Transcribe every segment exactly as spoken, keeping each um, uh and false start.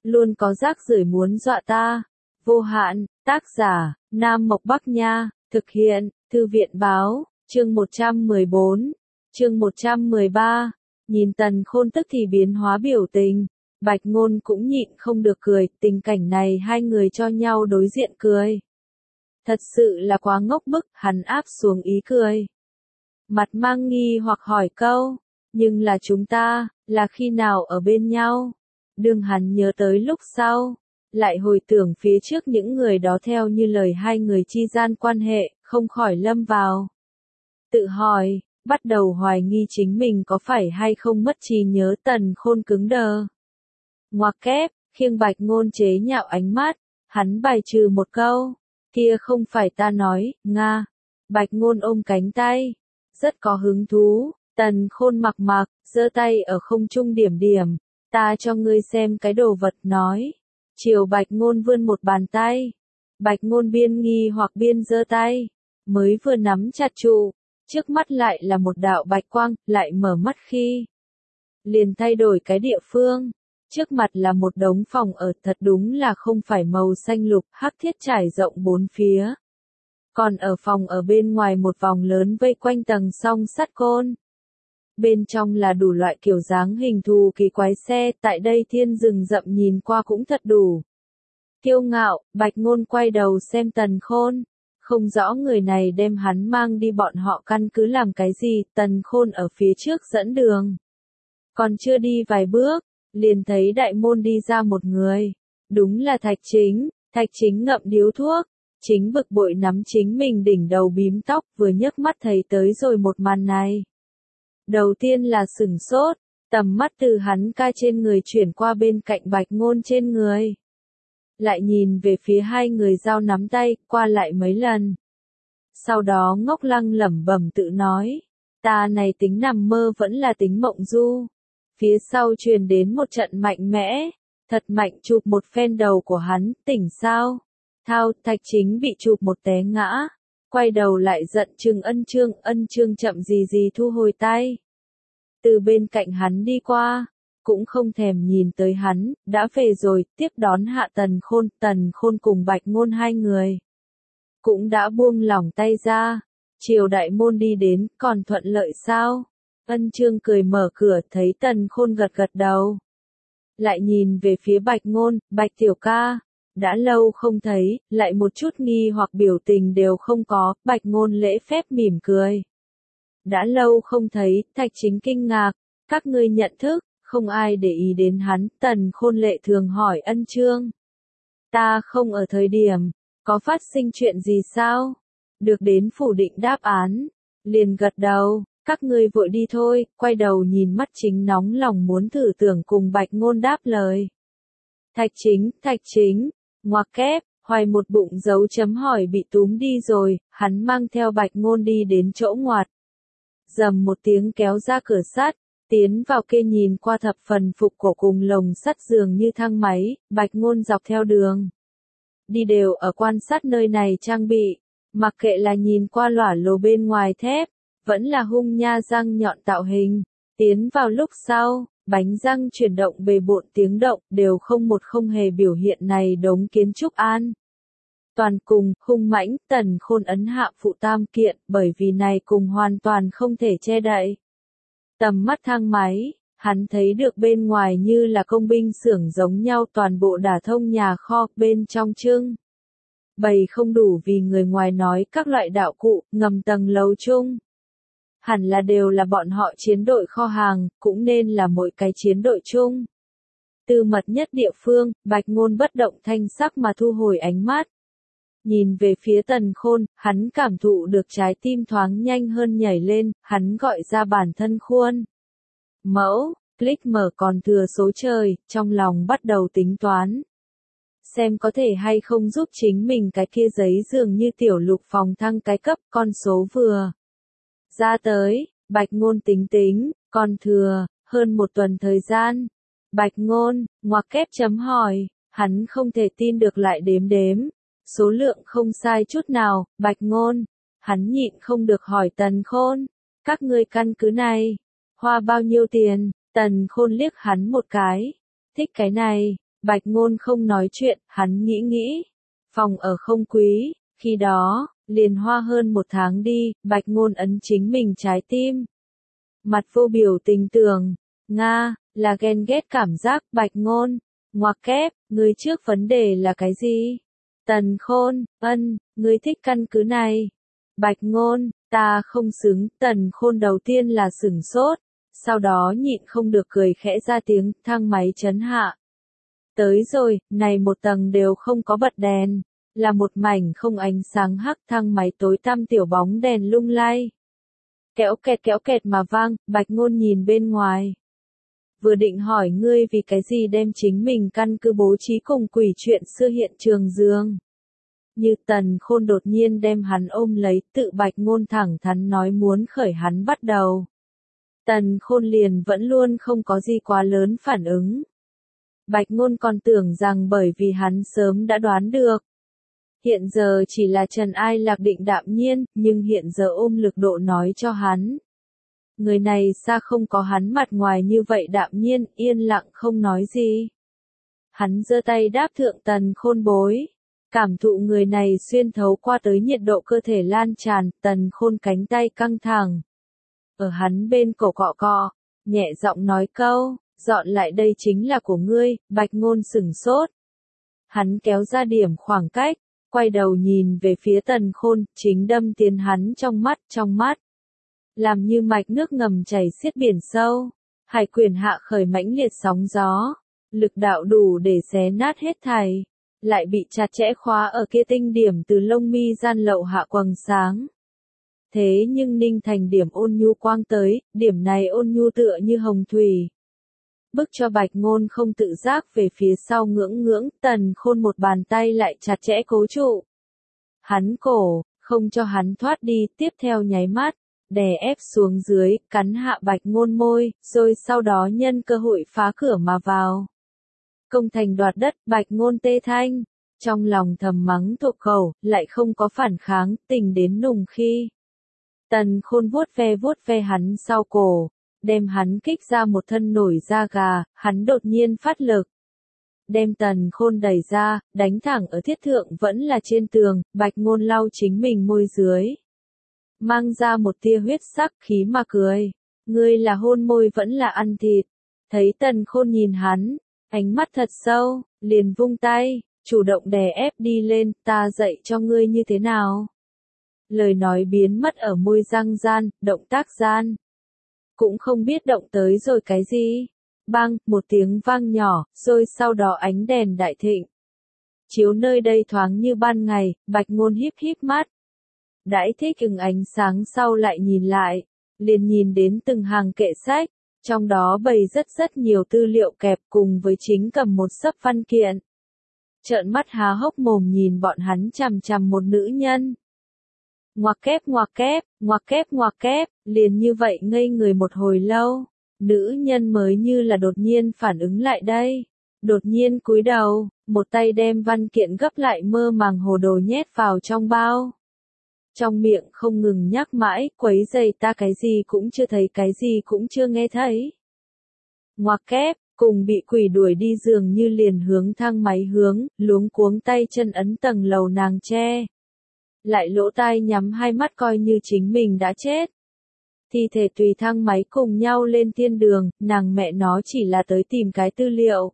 luôn có rác rưởi muốn dọa ta. Vô hạn, tác giả, Nam Mộc Bắc Nha, thực hiện, Thư viện Báo, chương một trăm mười bốn, chương một trăm mười ba, nhìn Tần Khôn tức thì biến hóa biểu tình, Bạch Ngôn cũng nhịn không được cười, tình cảnh này hai người cho nhau đối diện cười. Thật sự là quá ngốc bức, hắn áp xuống ý cười. Mặt mang nghi hoặc hỏi câu, nhưng là chúng ta, là khi nào ở bên nhau? Đương hắn nhớ tới lúc sau, lại hồi tưởng phía trước những người đó theo như lời hai người chi gian quan hệ, không khỏi lâm vào. Tự hỏi, bắt đầu hoài nghi chính mình có phải hay không mất trí nhớ. Tần Khôn cứng đờ. Ngoặc kép, khiêng Bạch Ngôn chế nhạo ánh mắt, hắn bài trừ một câu, kia không phải ta nói, Nga. Bạch Ngôn ôm cánh tay, rất có hứng thú. Tần Khôn mặc mặc, giơ tay ở không trung điểm điểm, ta cho ngươi xem cái đồ vật nói. Chiều Bạch Ngôn vươn một bàn tay. Bạch Ngôn biên nghi hoặc biên giơ tay, mới vừa nắm chặt trụ, trước mắt lại là một đạo bạch quang, lại mở mắt khi liền thay đổi cái địa phương. Trước mặt là một đống phòng ở, thật đúng là không phải màu xanh lục, hắc thiết trải rộng bốn phía. Còn ở phòng ở bên ngoài một vòng lớn vây quanh tầng song sắt côn. Bên trong là đủ loại kiểu dáng hình thù kỳ quái xe, tại đây thiên rừng rậm nhìn qua cũng thật đủ. Kiêu ngạo, Bạch Ngôn quay đầu xem Tần Khôn, không rõ người này đem hắn mang đi bọn họ căn cứ làm cái gì. Tần Khôn ở phía trước dẫn đường. Còn chưa đi vài bước, liền thấy đại môn đi ra một người. Đúng là Thạch Chính. Thạch Chính ngậm điếu thuốc, chính bực bội nắm chính mình đỉnh đầu bím tóc, vừa nhấc mắt thấy tới rồi một màn này. Đầu tiên là sửng sốt, tầm mắt từ hắn ca trên người chuyển qua bên cạnh Bạch Ngôn trên người. Lại nhìn về phía hai người giao nắm tay, qua lại mấy lần. Sau đó ngốc lăng lẩm bẩm tự nói, ta này tính nằm mơ vẫn là tính mộng du. Phía sau truyền đến một trận mạnh mẽ, thật mạnh chụp một phen đầu của hắn, tỉnh sao? Thao, Thạch Chính bị chụp một té ngã, quay đầu lại giận chừng Ân Chương, Ân Chương chậm gì gì thu hồi tay. Từ bên cạnh hắn đi qua, cũng không thèm nhìn tới hắn, đã về rồi, tiếp đón hạ Tần Khôn. Tần Khôn cùng Bạch Ngôn hai người cũng đã buông lỏng tay ra, chiều đại môn đi đến, còn thuận lợi sao? Ân Chương cười mở cửa, thấy Tần Khôn gật gật đầu. Lại nhìn về phía Bạch Ngôn, Bạch tiểu ca, đã lâu không thấy, lại một chút nghi hoặc biểu tình đều không có. Bạch Ngôn lễ phép mỉm cười. Đã lâu không thấy, Thạch Chính kinh ngạc, các ngươi nhận thức, không ai để ý đến hắn. Tần Khôn lệ thường hỏi Ân Chương. Ta không ở thời điểm, có phát sinh chuyện gì sao? Được đến phủ định đáp án, liền gật đầu, các ngươi vội đi thôi, quay đầu nhìn mắt Chính nóng lòng muốn thử tưởng cùng Bạch Ngôn đáp lời. Thạch Chính, Thạch Chính, ngoặc kép, hoài một bụng dấu chấm hỏi bị túm đi rồi, hắn mang theo Bạch Ngôn đi đến chỗ ngoặt. Dầm một tiếng kéo ra cửa sắt, tiến vào kê nhìn qua thập phần phục cổ cùng lồng sắt dường như thang máy. Bạch Ngôn dọc theo đường đi đều ở quan sát nơi này trang bị, mặc kệ là nhìn qua lỏa lồ bên ngoài thép, vẫn là hung nha răng nhọn tạo hình. Tiến vào lúc sau, bánh răng chuyển động bề bộn tiếng động, đều không một không hề biểu hiện này đống kiến trúc an. Toàn cùng, hung mãnh. Tần Khôn ấn hạ phụ tam kiện, bởi vì này cùng hoàn toàn không thể che đậy. Tầm mắt thang máy, hắn thấy được bên ngoài như là công binh xưởng giống nhau, toàn bộ đả thông nhà kho, bên trong trưng bày không đủ vì người ngoài nói các loại đạo cụ, ngầm tầng lầu chung. Hẳn là đều là bọn họ chiến đội kho hàng, cũng nên là mỗi cái chiến đội chung. Từ mật nhất địa phương, Bạch Ngôn bất động thanh sắc mà thu hồi ánh mắt. Nhìn về phía Tần Khôn, hắn cảm thụ được trái tim thoáng nhanh hơn nhảy lên, hắn gọi ra bản thân khuôn mẫu, click mở còn thừa số trời, trong lòng bắt đầu tính toán. Xem có thể hay không giúp chính mình cái kia giấy dường như tiểu lục phòng thăng cái cấp. Con số vừa ra tới, Bạch Ngôn tính tính, còn thừa hơn một tuần thời gian. Bạch Ngôn, ngoặc kép chấm hỏi, hắn không thể tin được lại đếm đếm. Số lượng không sai chút nào. Bạch Ngôn, hắn nhịn không được hỏi Tần Khôn, các ngươi căn cứ này, hoa bao nhiêu tiền? Tần Khôn liếc hắn một cái, thích cái này, Bạch Ngôn không nói chuyện, hắn nghĩ nghĩ. Phòng ở không quý, khi đó, liền hoa hơn một tháng đi, Bạch Ngôn ấn chính mình trái tim. Mặt vô biểu tình tưởng, Nga, là ghen ghét cảm giác, Bạch Ngôn, ngoặc kép, người trước vấn đề là cái gì? Tần Khôn, ân, ngươi thích căn cứ này. Bạch Ngôn, ta không xứng, Tần Khôn đầu tiên là sửng sốt, sau đó nhịn không được cười khẽ ra tiếng, thang máy chấn hạ. Tới rồi, này một tầng đều không có bật đèn, là một mảnh không ánh sáng hắc, thang máy tối tăm tiểu bóng đèn lung lay. Kéo kẹt kéo kẹt mà vang, Bạch Ngôn nhìn bên ngoài. Vừa định hỏi ngươi vì cái gì đem chính mình căn cứ bố trí cùng quỷ chuyện xưa hiện trường giường. Như Tần Khôn đột nhiên đem hắn ôm lấy, tự Bạch Ngôn thẳng thắn nói muốn khởi hắn bắt đầu. Tần Khôn liền vẫn luôn không có gì quá lớn phản ứng. Bạch Ngôn còn tưởng rằng bởi vì hắn sớm đã đoán được. Hiện giờ chỉ là Trần Ai Lạc định đạm nhiên, nhưng hiện giờ ôm lực độ nói cho hắn. Người này xa không có hắn mặt ngoài như vậy đạm nhiên, yên lặng không nói gì. Hắn giơ tay đáp thượng Tần Khôn bối. Cảm thụ người này xuyên thấu qua tới nhiệt độ cơ thể lan tràn, Tần Khôn cánh tay căng thẳng. Ở hắn bên cổ cọ cọ, nhẹ giọng nói câu, dọn lại đây chính là của ngươi, Bạch Ngôn sửng sốt. Hắn kéo ra điểm khoảng cách, quay đầu nhìn về phía Tần Khôn, chính đâm tiến hắn trong mắt, trong mắt. Làm như mạch nước ngầm chảy xiết biển sâu, hải quyển hạ khởi mãnh liệt sóng gió, lực đạo đủ để xé nát hết thảy, lại bị chặt chẽ khóa ở kia tinh điểm từ lông mi gian lậu hạ quầng sáng. Thế nhưng ninh thành điểm ôn nhu quang tới, điểm này ôn nhu tựa như hồng thủy. Bức cho Bạch Ngôn không tự giác về phía sau ngưỡng ngưỡng, Tần Khôn một bàn tay lại chặt chẽ cố trụ. Hắn cổ, không cho hắn thoát đi, tiếp theo nháy mắt, đè ép xuống dưới, cắn hạ Bạch Ngôn môi, rồi sau đó nhân cơ hội phá cửa mà vào. Công thành đoạt đất, Bạch Ngôn tê thanh, trong lòng thầm mắng thuộc khẩu, lại không có phản kháng, tình đến nùng khi. Tần Khôn vuốt ve vuốt ve hắn sau cổ, đem hắn kích ra một thân nổi da gà, hắn đột nhiên phát lực. Đem Tần Khôn đẩy ra, đánh thẳng ở thiết thượng vẫn là trên tường, Bạch Ngôn lau chính mình môi dưới. Mang ra một tia huyết sắc khí mà cười. Ngươi là hôn môi vẫn là ăn thịt. Thấy Tần Khôn nhìn hắn, ánh mắt thật sâu, liền vung tay, chủ động đè ép đi lên, ta dạy cho ngươi như thế nào. Lời nói biến mất ở môi răng gian, động tác gian. Cũng không biết động tới rồi cái gì. Bang, một tiếng vang nhỏ, rồi sau đó ánh đèn đại thịnh. Chiếu nơi đây thoáng như ban ngày, Bạch Ngôn híp híp mắt. Đãi thích ứng ánh sáng sau lại nhìn lại, liền nhìn đến từng hàng kệ sách, trong đó bày rất rất nhiều tư liệu kẹp cùng với chính cầm một sấp văn kiện. Trợn mắt há hốc mồm nhìn bọn hắn chằm chằm một nữ nhân. Ngoặc kép ngoặc kép, ngoặc kép ngoặc kép, liền như vậy ngây người một hồi lâu, nữ nhân mới như là đột nhiên phản ứng lại đây. Đột nhiên cúi đầu, một tay đem văn kiện gấp lại mơ màng hồ đồ nhét vào trong bao. Trong miệng không ngừng nhắc mãi, quấy rầy ta cái gì cũng chưa thấy cái gì cũng chưa nghe thấy. Ngoặc kép, cùng bị quỷ đuổi đi dường như liền hướng thang máy hướng, luống cuống tay chân ấn tầng lầu nàng che. Lại lỗ tai nhắm hai mắt coi như chính mình đã chết. Thi thể tùy thang máy cùng nhau lên thiên đường, nàng mẹ nó chỉ là tới tìm cái tư liệu.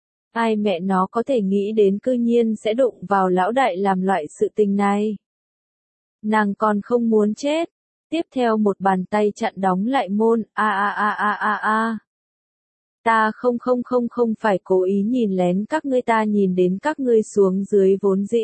Ai mẹ nó có thể nghĩ đến cư nhiên sẽ đụng vào lão đại làm loại sự tình này. Nàng còn không muốn chết. Tiếp theo một bàn tay chặn đóng lại môn, a a a a a a. Ta không không không không phải cố ý nhìn lén các ngươi, ta nhìn đến các ngươi xuống dưới vốn dĩ.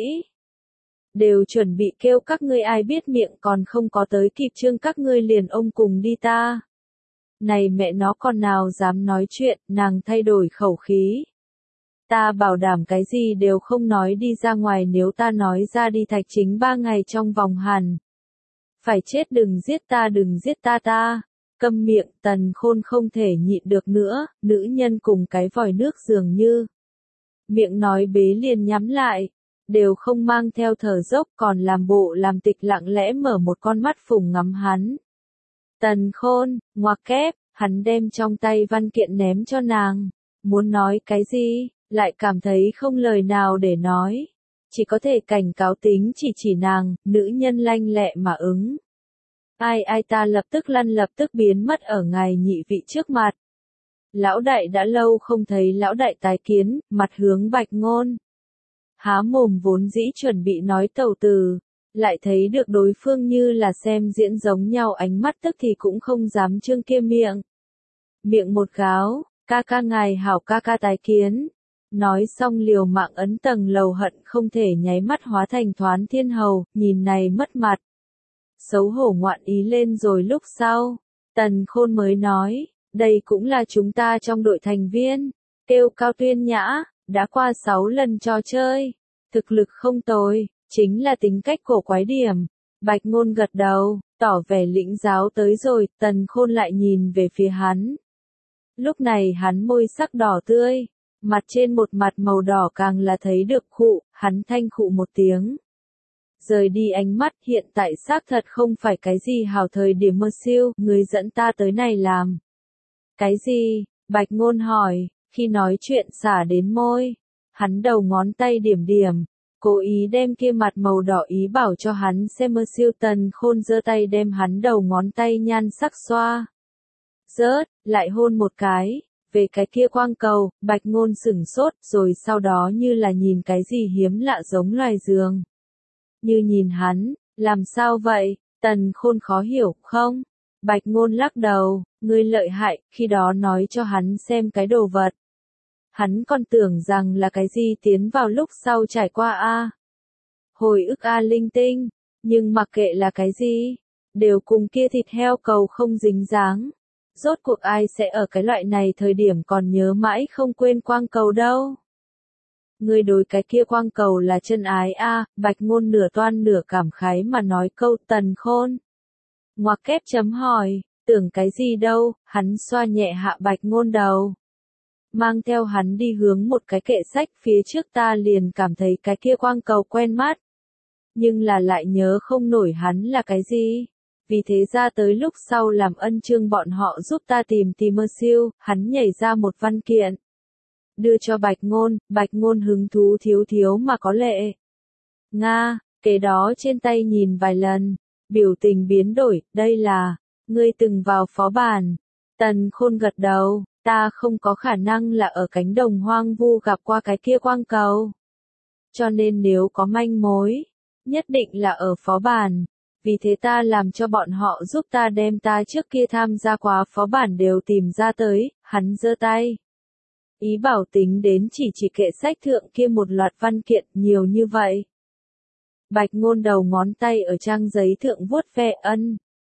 Đều chuẩn bị kêu các ngươi, ai biết miệng còn không có tới kịp trương các ngươi liền ôm cùng đi ta. Này mẹ nó còn nào dám nói chuyện, nàng thay đổi khẩu khí. Ta bảo đảm cái gì đều không nói đi ra ngoài, nếu ta nói ra đi thạch chính ba ngày trong vòng hàn. Phải chết, đừng giết ta, đừng giết ta ta. Câm miệng, Tần Khôn không thể nhịn được nữa, nữ nhân cùng cái vòi nước dường như. Miệng nói bế liền nhắm lại, đều không mang theo thở dốc, còn làm bộ làm tịch lặng lẽ mở một con mắt phùng ngắm hắn. Tần Khôn, ngoặc kép, hắn đem trong tay văn kiện ném cho nàng. Muốn nói cái gì? lại cảm thấy không lời nào để nói. Chỉ có thể cảnh cáo tính chỉ chỉ nàng, nữ nhân lanh lẹ mà ứng. Ai ai ta lập tức lăn lập tức biến mất ở ngài nhị vị trước mặt. Lão đại đã lâu không thấy lão đại tái kiến, mặt hướng Bạch Ngôn. Há mồm vốn dĩ chuẩn bị nói tàu từ, lại thấy được đối phương như là xem diễn giống nhau ánh mắt tức thì cũng không dám trương kia miệng. Miệng một gáo, ca ca ngài hảo ca ca tái kiến. Nói xong liều mạng ấn tầng lầu hận không thể nháy mắt hóa thành Thoán Thiên Hầu, nhìn này mất mặt. Xấu hổ ngoạn ý lên rồi lúc sau, Tần Khôn mới nói, đây cũng là chúng ta trong đội thành viên, kêu Cao Tuyên Nhã, đã qua sáu lần trò chơi, thực lực không tồi, chính là tính cách cổ quái điểm. Bạch Ngôn gật đầu, tỏ vẻ lĩnh giáo tới rồi, Tần Khôn lại nhìn về phía hắn. Lúc này hắn môi sắc đỏ tươi, mặt trên một mặt màu đỏ càng là thấy được khụ, hắn thanh khụ một tiếng. Rời đi ánh mắt, hiện tại xác thật không phải cái gì hào thời điểm mơ siêu, người dẫn ta tới này làm. Cái gì? Bạch Ngôn hỏi, khi nói chuyện xả đến môi. Hắn đầu ngón tay điểm điểm, cố ý đem kia mặt màu đỏ ý bảo cho hắn xem mơ siêu. Tần Khôn giơ tay đem hắn đầu ngón tay nhan sắc xoa. Rớt, lại hôn một cái. Về cái kia quang cầu, Bạch Ngôn sửng sốt, rồi sau đó như là nhìn cái gì hiếm lạ giống loài giường. Như nhìn hắn, làm sao vậy? Tần Khôn khó hiểu, không? Bạch Ngôn lắc đầu, ngươi lợi hại, khi đó nói cho hắn xem cái đồ vật. Hắn còn tưởng rằng là cái gì tiến vào lúc sau trải qua a. Hồi ức a linh tinh, nhưng mặc kệ là cái gì, đều cùng kia thịt heo cầu không dính dáng. Rốt cuộc ai sẽ ở cái loại này thời điểm còn nhớ mãi không quên quang cầu đâu. Ngươi đối cái kia quang cầu là chân ái a. Bạch Ngôn nửa toan nửa cảm khái mà nói câu. Tần Khôn ngoặc kép chấm hỏi, tưởng cái gì đâu, hắn xoa nhẹ hạ Bạch Ngôn đầu. Mang theo hắn đi hướng một cái kệ sách phía trước. Ta liền cảm thấy cái kia quang cầu quen mắt. Nhưng là lại nhớ không nổi hắn là cái gì. Vì thế ra tới lúc sau làm ân chương bọn họ giúp ta tìm tìm mơ siêu, hắn nhảy ra một văn kiện. Đưa cho Bạch Ngôn, Bạch Ngôn hứng thú thiếu thiếu mà có lệ. Nga, kế đó trên tay nhìn vài lần, biểu tình biến đổi, đây là, ngươi từng vào phó bản. Tần Khôn gật đầu, ta không có khả năng là ở cánh đồng hoang vu gặp qua cái kia quang cầu. Cho nên nếu có manh mối, nhất định là ở phó bản. Vì thế ta làm cho bọn họ giúp ta đem ta trước kia tham gia quá phó bản đều tìm ra tới. Hắn giơ tay. Ý bảo tính đến chỉ chỉ kệ sách thượng kia một loạt văn kiện nhiều như vậy. Bạch Ngôn đầu ngón tay ở trang giấy thượng vuốt ve ân.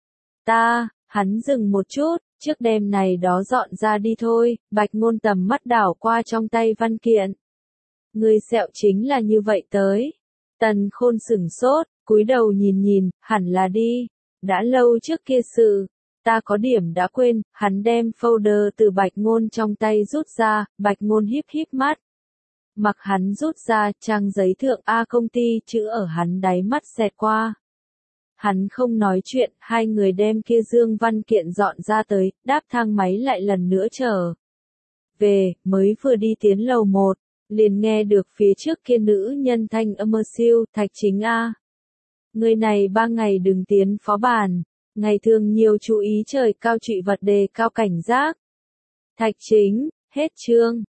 Ta, hắn dừng một chút, trước đêm này đó dọn ra đi thôi. Bạch Ngôn tầm mắt đảo qua trong tay văn kiện. Người sẹo chính là như vậy tới. Tần Khôn sửng sốt, cúi đầu nhìn nhìn, hẳn là đi. Đã lâu trước kia sự. Ta có điểm đã quên, hắn đem folder từ Bạch Ngôn trong tay rút ra, Bạch Ngôn híp híp mắt. Mặc hắn rút ra, trang giấy thượng A công ty chữ ở hắn đáy mắt xẹt qua. Hắn không nói chuyện, hai người đem kia dương văn kiện dọn ra tới, đáp thang máy lại lần nữa trở về, mới vừa đi tiến lầu một, liền nghe được phía trước kia nữ nhân thanh âm siêu, Thạch Chính A. Người này ba ngày đừng tiến phó bản. Ngày thường nhiều chú ý trời cao trụy vật đề cao cảnh giác. Thạch Chính, hết chương.